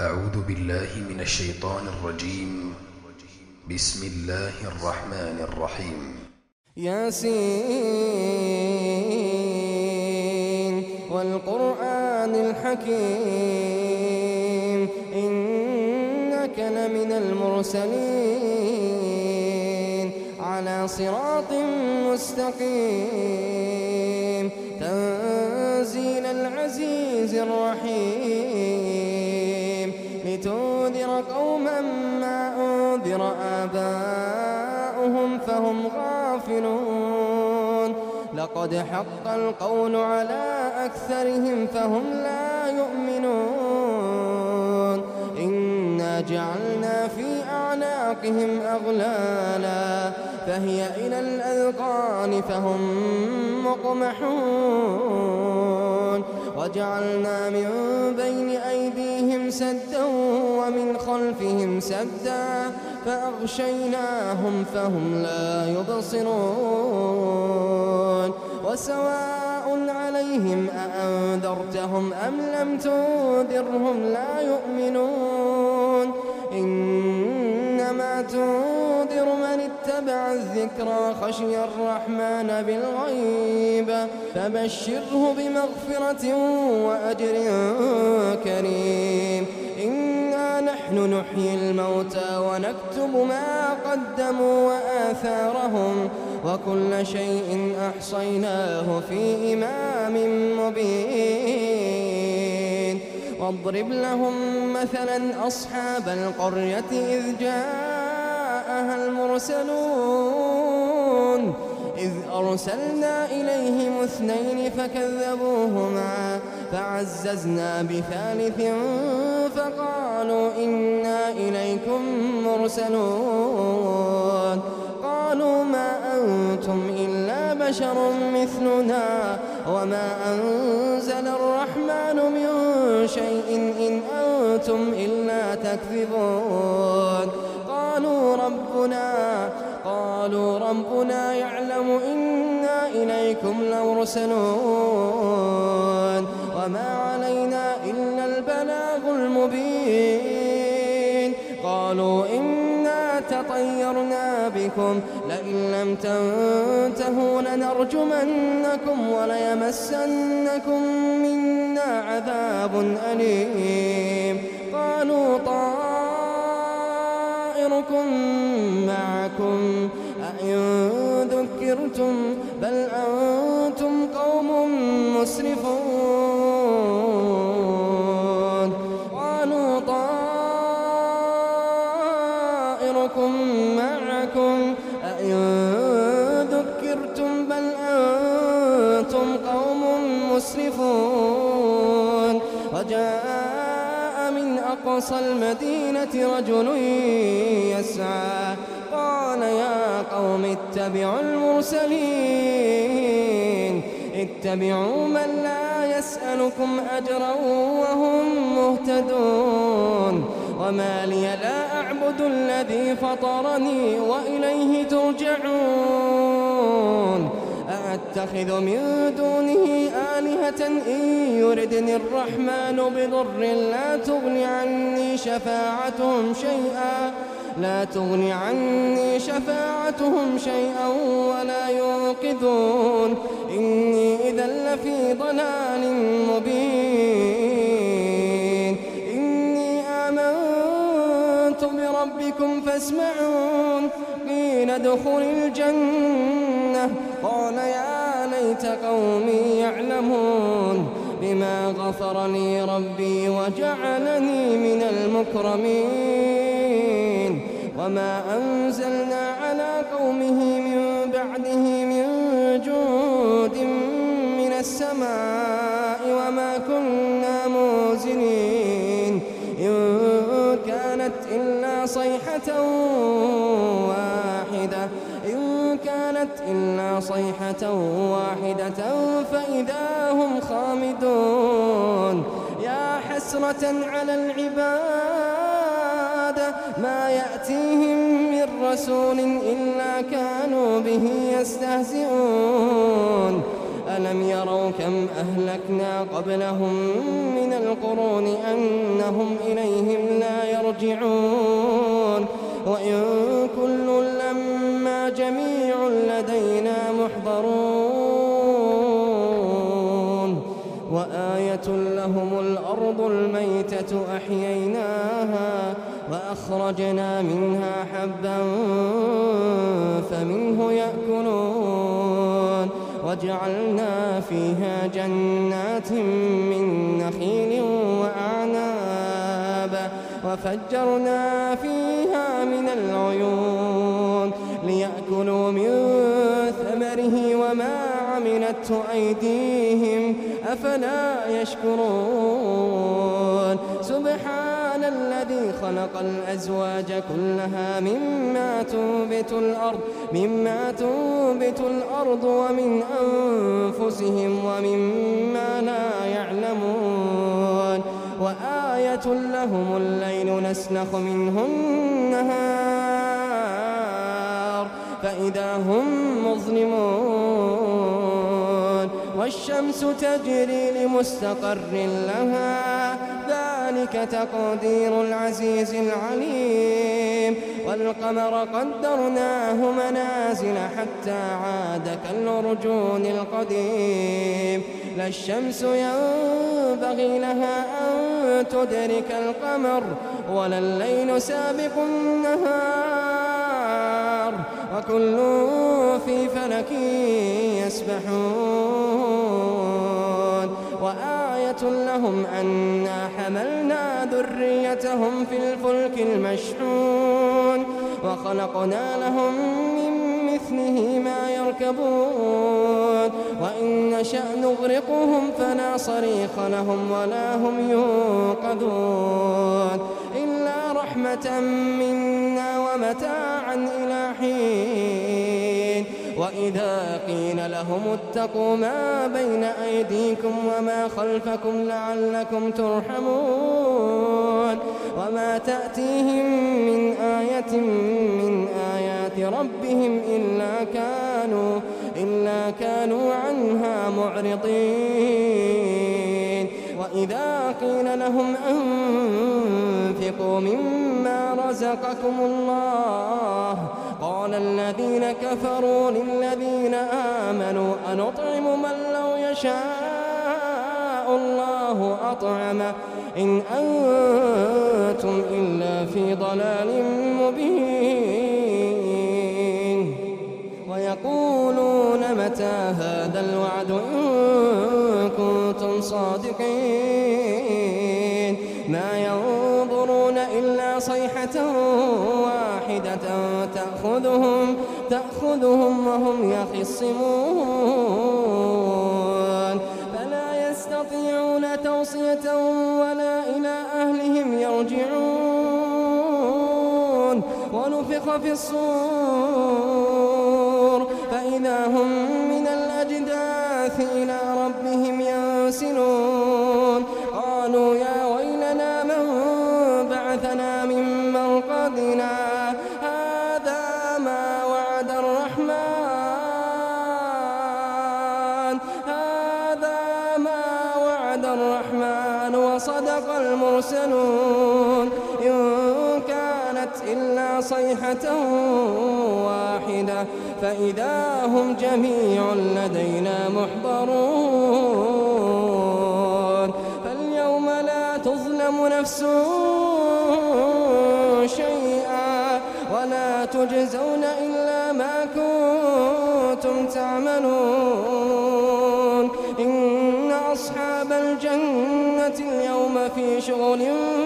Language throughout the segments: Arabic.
أعوذ بالله من الشيطان الرجيم. بسم الله الرحمن الرحيم. ياسين والقرآن الحكيم إنك لمن المرسلين على صراط مستقيم تنزيل العزيز الرحيم لتنذر قوما ما أنذر آباؤهم فهم غافلون لقد حق القول على أكثرهم فهم لا يؤمنون إنا جعلنا في أعناقهم أغلالا فهي إلى الأذقان فهم مقمحون وجعلنا من بين أيديهم سدا ومن خلفهم سدا فأغشيناهم فهم لا يبصرون وسواء عليهم أأنذرتهم أم لم تنذرهم لا يؤمنون إنما تنذر من اتبع الذكر وخشي الرحمن بالغيب فبشره بمغفرة وأجر كريم إنا نحن نحيي الموتى ونكتب ما قدموا وآثارهم وكل شيء أحصيناه في إمام مبين واضرب لهم مثلا أصحاب القرية إذ جاءها المرسلون إذ أرسلنا إليهم اثنين فكذبوهما فعززنا بثالث فقالوا إنا إليكم مرسلون قالوا ما أنتم إلا بشر مثلنا وما أنزل الرحمن من شيء إن أنتم إلا تكذبون قالوا ربنا يعلم إنا إليكم لمرسلون وما علينا إلا البلاغ المبين قالوا إنا تطيرنا بكم لئن لم تنتهوا لنرجمنكم وليمسنكم منا عذاب أليم قالوا طائركم معكم أئن ذكرتم بل أنتم قوم مسرفون قالوا طائركم معكم أئن ذكرتم بل أنتم قوم مسرفون وجاء من أقصى المدينة رجل يسعى قال يا قوم اتبعوا المرسلين اتبعوا من لا يسألكم أجرا وهم مهتدون وما لي لا أعبد الذي فطرني وإليه ترجعون أأتخذ من دونه آلهة إن يردني الرحمن بضر لا تغن عني شفاعتهم شيئا ولا ينقذون إني إذا لفي ضلال مبين إني آمنت بربكم فاسمعون قيل ادخل الجنة قال يا ليت قومي يعلمون بما غفر لي ربي وجعلني من المكرمين وما أنزلنا على قومه من بعده من جود من السماء وما كنا منزلين إن كانت إلا صيحة واحدة فإذا هم خامدون يا حسرة على العباد ما يأتيهم من رسول إلا كانوا به يستهزئون ألم يروا كم أهلكنا قبلهم من القرون أنهم إليهم والميتة أحييناها وأخرجنا منها حبا فمنه يأكلون وجعلنا فيها جنات من نخيل وأعناب وفجرنا فيها من العيون ليأكلوا من ثمره وما عملته أيديهم أفلا يشكرون سبحان الذي خلق الأزواج كلها مما تنبت الأرض ومن أنفسهم ومما لا يعلمون وآية لهم الليل نسلخ منه النهار فإذا هم مظلمون والشمس تجري لمستقر لها ذلك تقدير العزيز العليم والقمر قدرناه منازل حتى عاد كالعرجون القديم لا الشمس ينبغي لها أن تدرك القمر ولا الليل سابق النهار وكل في فلك يسبحون وآية لهم أنا حملنا ذريتهم في الفلك المشحون وخلقنا لهم من مثله ما يركبون وإن نشأ نغرقهم فلا صريخ لهم ولا هم ينقذون إلا رحمة منا ومتاعا إلى حين وإذا قيل لهم اتقوا ما بين أيديكم وما خلفكم لعلكم ترحمون وما تأتيهم من آية من آيات ربهم إلا كانوا عنها معرضين وإذا قيل لهم أنفقوا مما رزقكم الله قال الذين كفروا للذين آمنوا أنطعم من لو يشاء الله أطعمه إن أنتم إلا في ضلال مبين ويقولون متى هذا الوعد إن كنتم صادقين ما ينظرون إلا صيحة واحدة تأخذهم وهم يخصمون فلا يستطيعون توصية ولا إلى أهلهم يرجعون ونفخ في الصور فإذا هم من الأجداث إلى ربهم ينسلون قالوا يا ويلنا من بعثنا من مرقدنا هذا ما وعد الرحمن وصدق المرسلون إن كانت إلا صيحة واحدة فإذا هم جميع لدينا محضرون فاليوم لا تظلم نفس شيئا ولا تجزون إلا ما كنتم تعملون إن أصحاب الجنة اليوم في شغل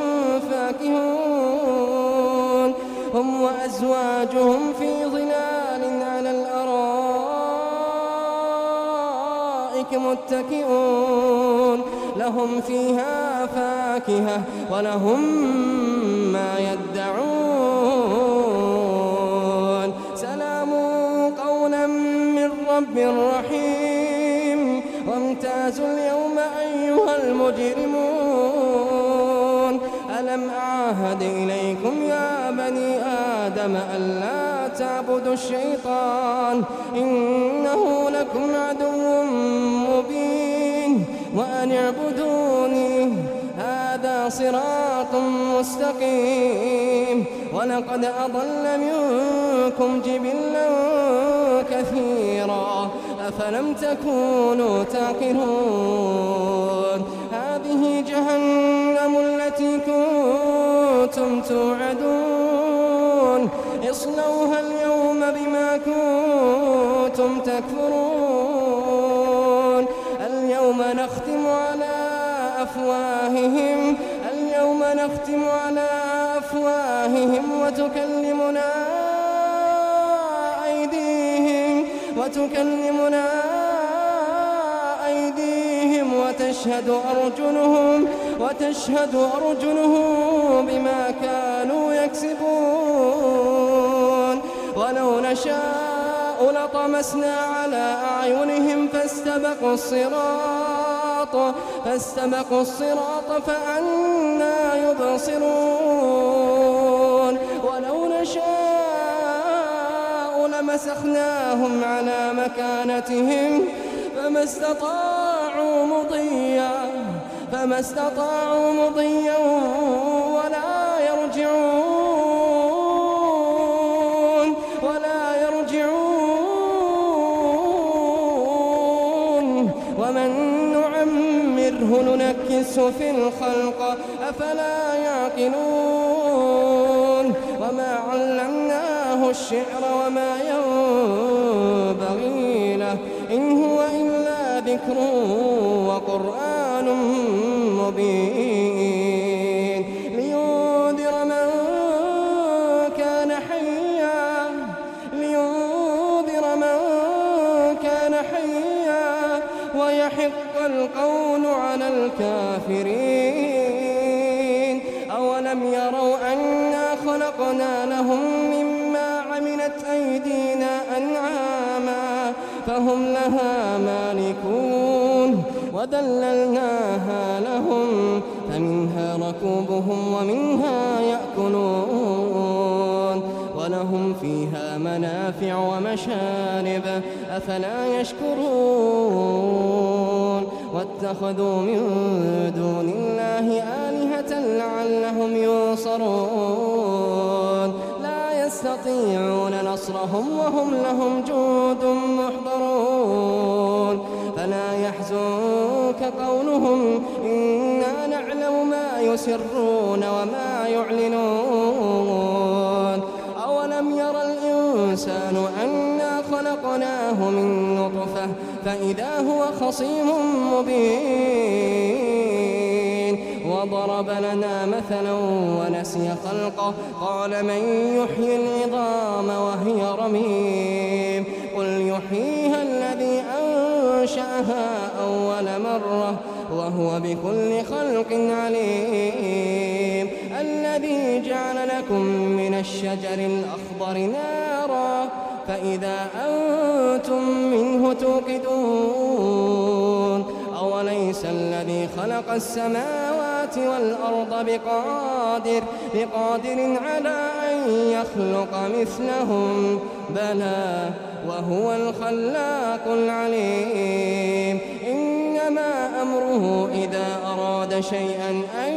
فاكهون هم وأزواجهم في ظلال على الأرائك متكئون لهم فيها فاكهة ولهم ما يدعون سلام قولا من رب رحيم وامتازوا اليوم أيها المجرمون ألم أعهد إليكم يا بني آدم ألا تعبدوا الشيطان إنه لكم عدو مبين وأن اعبدوني هذا صراط مستقيم ولقد أضل منكم جبلا كثيرا أفلم تكونوا تعقلون هذه جهنم التي كنتم توعدون اصلوها اليوم بما كنتم تكفرون اليوم نختم على أفواههم وتكلمنا أيديهم وتشهد أرجلهم بما كانوا يكسبون ولو نشاء لطمسنا على أعينهم فاستبقوا الصراط فأنى يبصرون ولو نشاء لمسخناهم على مكانتهم فما استطاعوا مضيا ولا يرجعون ومن نعمره ننكسه في الخلق أفلا يعقلون وما علمناه الشعر وما ينبغي له إن هو إلا ذكر وقرآن مبين لينذر من كان حيا ويحق القول على الكافرين أولم يروا أنا خلقنا لهم مما عملت أيدينا أنعاما فهم لها مالكون وذللناها لهم فمنها ركوبهم ومنها يأكلون ولهم فيها منافع ومشارب أفلا يشكرون واتخذوا من دون الله آلهة لعلهم ينصرون لا يستطيعون نصرهم وهم لهم جند محضرون فلا يحزنك قولهم إنا نعلم ما يسرون وما يعلنون أولم ير الإنسان أنا خلقناه من نطفة فإذا هو خصيم مبين وضرب لنا مثلا ونسي خلقه قال من يحيي العظام وهي رميم قل يحييها الذي أنشأها أول مرة وهو بكل خلق عليم الذي جعل لكم من الشجر الأخضر نارا فإذا أنتم منه توقدون أوليس الذي خلق السماوات والأرض بقادر على أن يخلق مثلهم بلى وهو الخلاق العليم إنما أمره إذا أراد شيئا أن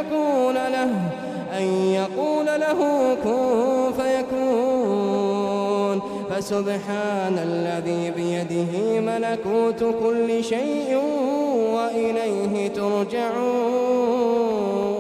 يقول له كن فيكون فسبحان الذي بيده ملكوت كل شيء وإليه ترجعون